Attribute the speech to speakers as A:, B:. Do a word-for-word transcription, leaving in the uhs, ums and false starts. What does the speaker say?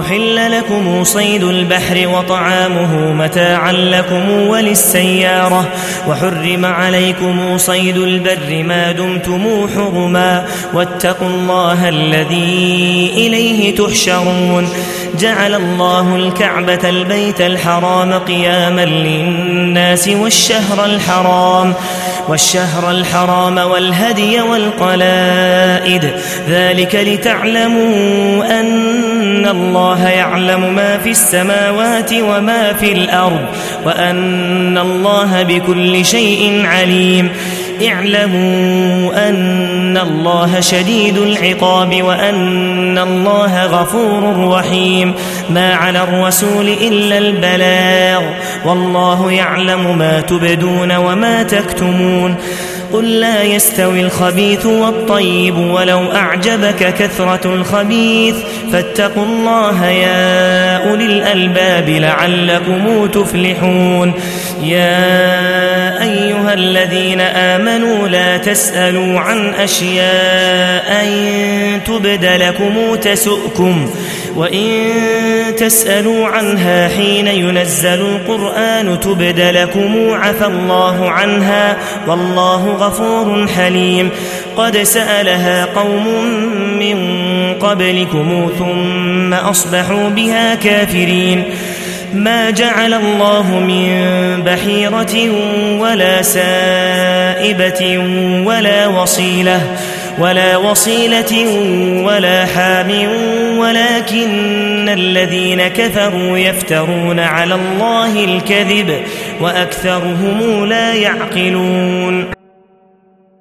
A: أحل لكم صيد البحر وطعامه متاعا لكم وللسيارة وحرم عليكم صيد البر ما دمتم حرما واتقوا الله الذي إليه تحشرون جعل الله الكعبة البيت الحرام قياما للناس والشهر الحرام والشهر الحرام والهدي والقلائد ذلك لتعلموا أن الله يعلم ما في السماوات وما في الأرض وأن الله بكل شيء عليم اعلموا أن الله شديد العقاب وأن الله غفور رحيم ما على الرسول إلا البلاغ والله يعلم ما تبدون وما تكتمون قل لا يستوي الخبيث والطيب ولو أعجبك كثرة الخبيث فاتقوا الله يا أولي الألباب لعلكم تفلحون يا أيها الذين آمنوا لا تسألوا عن أشياء إن تبد لكم تسؤكم وإن تسألوا عنها حين ينزل القرآن تبد لكم عفى الله عنها والله غفور حليم قد سألها قوم من قبلكم ثم أصبحوا بها كافرين ما جعل الله من بحيرة ولا سائبة ولا وصيلة ولا وصيلة ولا حام ولكن الذين كفروا يفترون على الله الكذب وأكثرهم لا يعقلون